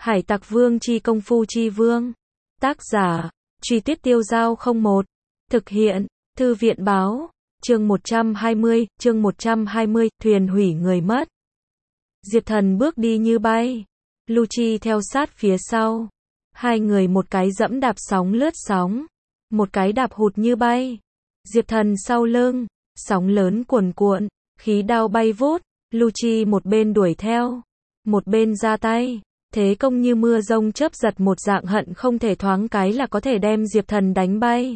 Hải Tặc Vương chi công phu chi vương. Tác giả, Truy Tuyết Tiêu Giao 01. Thực hiện, Thư viện báo. Chương 120, thuyền hủy người mất. Diệp Thần bước đi như bay. Lucci theo sát phía sau. Hai người một cái dẫm đạp sóng lướt sóng, một cái đạp hụt như bay. Diệp Thần sau lưng, sóng lớn cuồn cuộn, khí đao bay vút. Lucci một bên đuổi theo, một bên ra tay. Thế công như mưa rông chớp giật một dạng, hận không thể thoáng cái là có thể đem Diệp Thần đánh bay.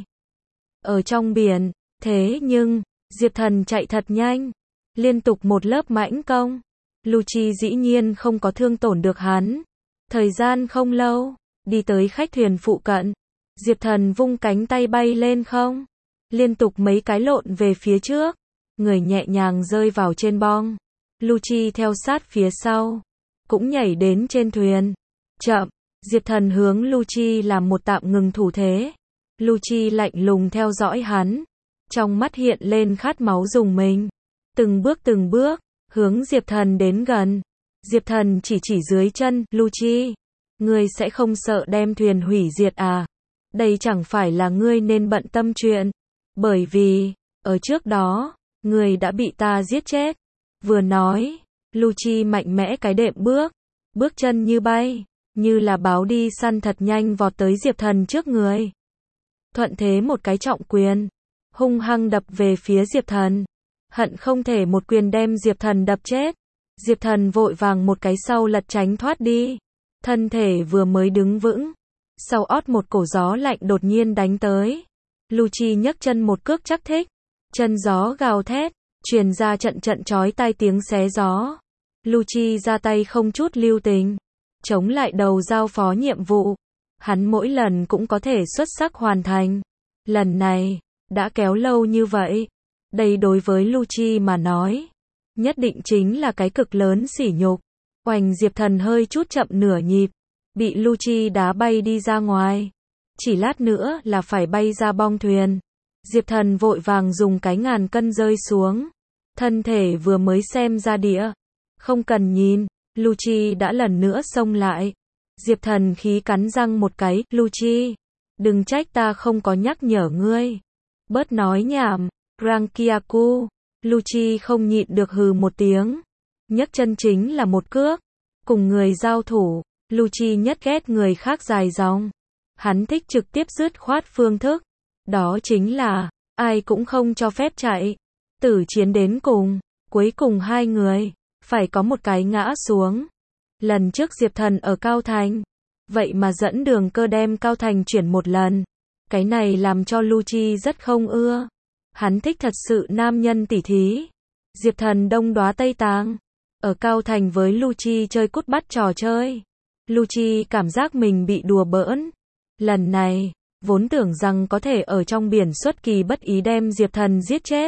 Ở trong biển, thế nhưng, Diệp Thần chạy thật nhanh, liên tục một lớp mãnh công. Lucci dĩ nhiên không có thương tổn được hắn. Thời gian không lâu, đi tới khách thuyền phụ cận. Diệp Thần vung cánh tay bay lên không, liên tục mấy cái lộn về phía trước, người nhẹ nhàng rơi vào trên bong. Lucci theo sát phía sau, cũng nhảy đến trên thuyền. Chậm, Diệp Thần hướng Lucci làm một tạm ngừng thủ thế. Lucci lạnh lùng theo dõi hắn, trong mắt hiện lên khát máu dùng mình. Từng bước, hướng Diệp Thần đến gần. Diệp Thần chỉ dưới chân, Lucci, ngươi sẽ không sợ đem thuyền hủy diệt à? Đây chẳng phải là ngươi nên bận tâm chuyện, bởi vì, ở trước đó, ngươi đã bị ta giết chết. Vừa nói, Lucci mạnh mẽ cái đệm bước chân như bay, như là báo đi săn thật nhanh vọt tới Diệp Thần trước người. Thuận thế một cái trọng quyền, hung hăng đập về phía Diệp Thần, hận không thể một quyền đem Diệp Thần đập chết. Diệp Thần vội vàng một cái sau lật tránh thoát đi, thân thể vừa mới đứng vững, sau ót một cổ gió lạnh đột nhiên đánh tới. Lucci nhấc chân một cước chắc thích, chân gió gào thét, truyền ra trận chói tai tiếng xé gió. Lucci ra tay không chút lưu tình, chống lại đầu giao phó nhiệm vụ. Hắn mỗi lần cũng có thể xuất sắc hoàn thành. Lần này, đã kéo lâu như vậy. Đây đối với Lucci mà nói, nhất định chính là cái cực lớn sỉ nhục. Oành, Diệp Thần hơi chút chậm nửa nhịp, bị Lucci đá bay đi ra ngoài. Chỉ lát nữa là phải bay ra bong thuyền. Diệp Thần vội vàng dùng cái ngàn cân rơi xuống. Thân thể vừa mới xem ra địa, không cần nhìn, Lucci đã lần nữa xông lại. Diệp Thần khí cắn răng một cái, Lucci, đừng trách ta không có nhắc nhở ngươi. Bớt nói nhảm, Rankiaku. Lucci không nhịn được hừ một tiếng, nhấc chân chính là một cước. Cùng người giao thủ, Lucci nhất ghét người khác dài dòng. Hắn thích trực tiếp dứt khoát phương thức, đó chính là, ai cũng không cho phép chạy. Tử chiến đến cùng, cuối cùng hai người, phải có một cái ngã xuống. Lần trước Diệp Thần ở Cao Thành, vậy mà dẫn Đường Cơ đem Cao Thành chuyển một lần. Cái này làm cho Lucci rất không ưa. Hắn thích thật sự nam nhân tỉ thí. Diệp Thần đông đóa Tây Tàng, ở Cao Thành với Lucci chơi cút bắt trò chơi. Lucci cảm giác mình bị đùa bỡn. Lần này, vốn tưởng rằng có thể ở trong biển xuất kỳ bất ý đem Diệp Thần giết chết.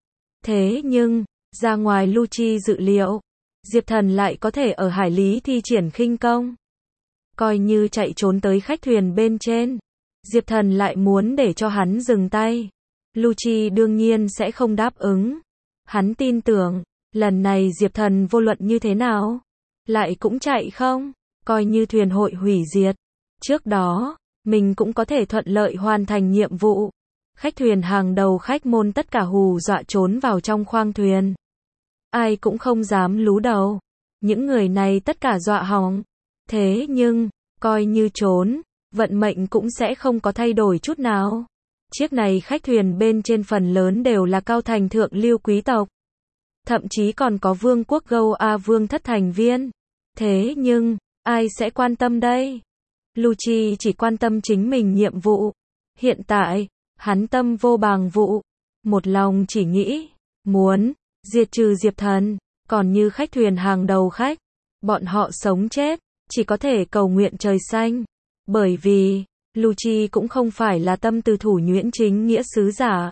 Thế nhưng, ra ngoài Lucci dự liệu, Diệp Thần lại có thể ở hải lý thi triển khinh công. Coi như chạy trốn tới khách thuyền bên trên, Diệp Thần lại muốn để cho hắn dừng tay. Lucci đương nhiên sẽ không đáp ứng. Hắn tin tưởng, lần này Diệp Thần vô luận như thế nào, lại cũng chạy không, coi như thuyền hội hủy diệt. Trước đó, mình cũng có thể thuận lợi hoàn thành nhiệm vụ. Khách thuyền hàng đầu khách môn tất cả hù dọa trốn vào trong khoang thuyền. Ai cũng không dám lú đầu. Những người này tất cả dọa hỏng. Thế nhưng, coi như trốn, vận mệnh cũng sẽ không có thay đổi chút nào. Chiếc này khách thuyền bên trên phần lớn đều là Cao Thành thượng lưu quý tộc. Thậm chí còn có vương quốc Gâu A Vương thất thành viên. Thế nhưng, ai sẽ quan tâm đây? Lucci chỉ quan tâm chính mình nhiệm vụ. Hiện tại, hắn tâm vô bàng vụ, một lòng chỉ nghĩ, muốn diệt trừ Diệp Thần. Còn như khách thuyền hàng đầu khách, bọn họ sống chết, chỉ có thể cầu nguyện trời xanh. Bởi vì, Lucci cũng không phải là tâm từ thủ nhuyễn chính nghĩa sứ giả.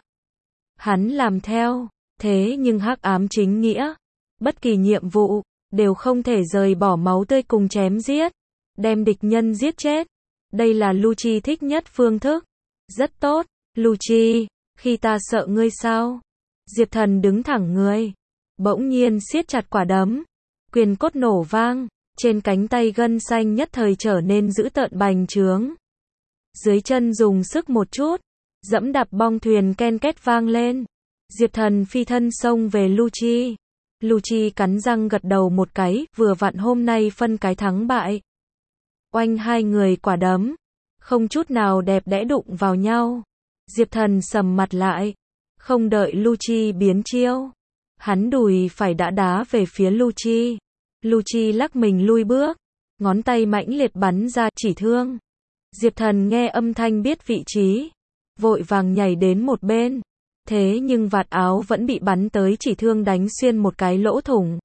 Hắn làm theo, thế nhưng hắc ám chính nghĩa. Bất kỳ nhiệm vụ, đều không thể rời bỏ máu tươi cùng chém giết, đem địch nhân giết chết. Đây là Lucci thích nhất phương thức. Rất tốt, Lucci, khi ta sợ ngươi sao? Diệp Thần đứng thẳng người, bỗng nhiên siết chặt quả đấm, quyền cốt nổ vang, Trên cánh tay gân xanh nhất thời trở nên dữ tợn bành trướng. Dưới chân dùng sức một chút, dẫm đạp bong thuyền ken két vang lên. Diệp Thần phi thân xông về Lucci. Lucci cắn răng gật đầu một cái, vừa vặn hôm nay phân cái thắng bại. Oanh, hai người quả đấm, không chút nào đẹp đẽ đụng vào nhau. Diệp Thần sầm mặt lại, không đợi Lucci biến chiêu, hắn đùi phải đã đá về phía Lucci. Lucci lắc mình lui bước, ngón tay mãnh liệt bắn ra chỉ thương. Diệp Thần nghe âm thanh biết vị trí, vội vàng nhảy đến một bên. Thế nhưng vạt áo vẫn bị bắn tới chỉ thương đánh xuyên một cái lỗ thủng.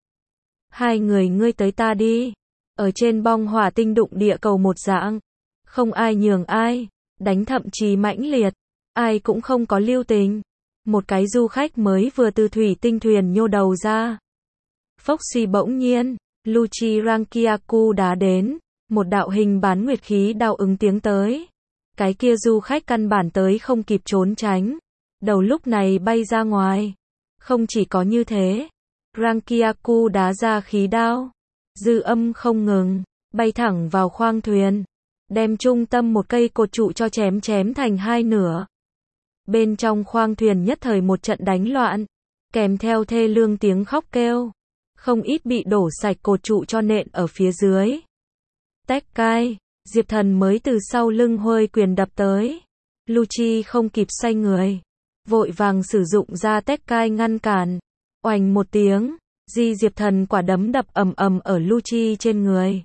Hai người ngươi tới ta đi. Ở trên bong hỏa tinh đụng địa cầu một dạng. Không ai nhường ai, đánh thậm chí mãnh liệt. Ai cũng không có lưu tình. Một cái du khách mới vừa từ thủy tinh thuyền nhô đầu ra. Phốc suy bỗng nhiên, Lucci Rankiaku đá đến. Một đạo hình bán nguyệt khí đao ứng tiếng tới. Cái kia du khách căn bản tới không kịp trốn tránh. Đầu lúc này bay ra ngoài. Không chỉ có như thế, Rankiaku đá ra khí đao, dư âm không ngừng, bay thẳng vào khoang thuyền, đem trung tâm một cây cột trụ cho chém thành hai nửa. Bên trong khoang thuyền nhất thời một trận đánh loạn, kèm theo thê lương tiếng khóc kêu, không ít bị đổ sạch cột trụ cho nện ở phía dưới. Tách cai, Diệp Thần mới từ sau lưng hôi quyền đập tới. Lucci không kịp xoay người, vội vàng sử dụng ra tét cai ngăn cản. Oành một tiếng, Diệp Thần quả đấm đập ầm ầm ở Lucci trên người.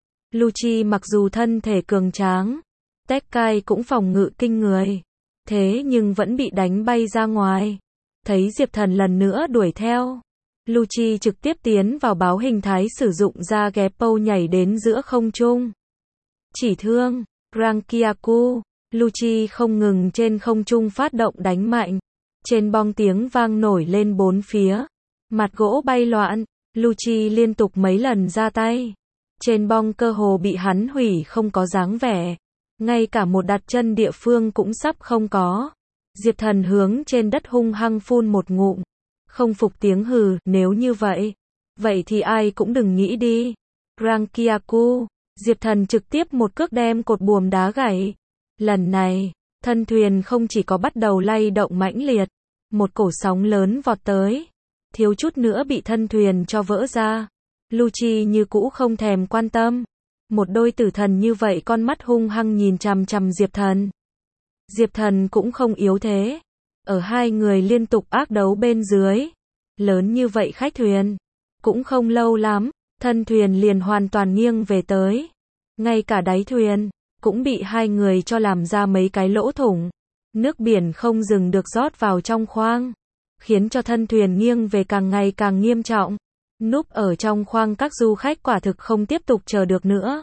Lucci mặc dù thân thể cường tráng, tét cai cũng phòng ngự kinh người, thế nhưng vẫn bị đánh bay ra ngoài. Thấy Diệp Thần lần nữa đuổi theo, Lucci trực tiếp tiến vào báo hình thái sử dụng ra Geppo nhảy đến giữa không trung. Chỉ thương, Rankiaku, Lucci không ngừng trên không trung phát động đánh mạnh. Trên bong tiếng vang nổi lên bốn phía. Mặt gỗ bay loạn, Lucci liên tục mấy lần ra tay. Trên bong cơ hồ bị hắn hủy không có dáng vẻ. Ngay cả một đặt chân địa phương cũng sắp không có. Diệp Thần hướng trên đất hung hăng phun một ngụm. Không phục tiếng hừ, nếu như vậy. Vậy thì ai cũng đừng nghĩ đi. Rankiaku, Diệp Thần trực tiếp một cước đem cột buồm đá gãy. Lần này, thân thuyền không chỉ có bắt đầu lay động mãnh liệt, một cổ sóng lớn vọt tới, thiếu chút nữa bị thân thuyền cho vỡ ra. Lucci như cũ không thèm quan tâm, một đôi tử thần như vậy con mắt hung hăng nhìn chằm chằm Diệp Thần. Diệp Thần cũng không yếu thế, ở hai người liên tục ác đấu bên dưới, lớn như vậy khách thuyền, cũng không lâu lắm, thân thuyền liền hoàn toàn nghiêng về tới, ngay cả đáy thuyền cũng bị hai người cho làm ra mấy cái lỗ thủng. Nước biển không dừng được rót vào trong khoang, khiến cho thân thuyền nghiêng về càng ngày càng nghiêm trọng. Núp ở trong khoang các du khách quả thực không tiếp tục chờ được nữa,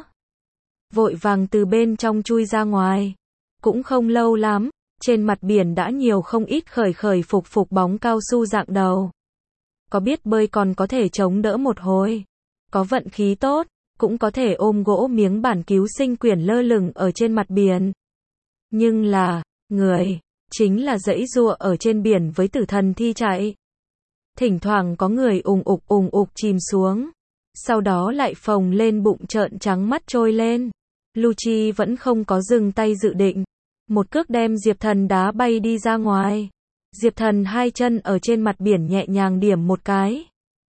vội vàng từ bên trong chui ra ngoài. Cũng không lâu lắm, trên mặt biển đã nhiều không ít khởi phục bóng cao su dạng đầu. Có biết bơi còn có thể chống đỡ một hồi, có vận khí tốt cũng có thể ôm gỗ miếng bản cứu sinh quyển lơ lửng ở trên mặt biển. Nhưng là, người, chính là giãy giụa ở trên biển với tử thần thi chạy. Thỉnh thoảng có người ùng ục chìm xuống, sau đó lại phồng lên bụng trợn trắng mắt trôi lên. Lucci vẫn không có dừng tay dự định, một cước đem Diệp Thần đá bay đi ra ngoài. Diệp Thần hai chân ở trên mặt biển nhẹ nhàng điểm một cái,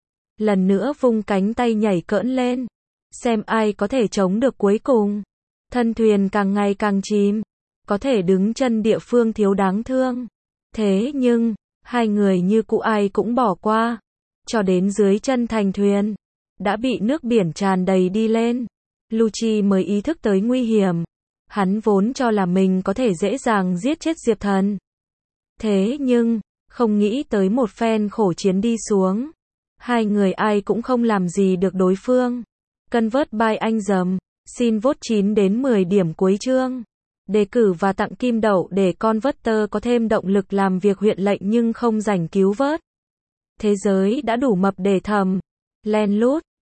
lần nữa vung cánh tay nhảy cỡn lên, xem ai có thể chống được cuối cùng. Thân thuyền càng ngày càng chìm, có thể đứng chân địa phương thiếu đáng thương. Thế nhưng, hai người như cũ ai cũng bỏ qua, cho đến dưới chân thành thuyền, đã bị nước biển tràn đầy đi lên. Lucci mới ý thức tới nguy hiểm, hắn vốn cho là mình có thể dễ dàng giết chết Diệp Thần. Thế nhưng, không nghĩ tới một phen khổ chiến đi xuống, hai người ai cũng không làm gì được đối phương. Convert by anh dầm, xin vote 9 đến 10 điểm cuối chương. Đề cử và tặng kim đậu để Converter có thêm động lực làm việc huyện lệnh nhưng không rảnh cứu vớt. Thế giới đã đủ mập để thầm, len lút,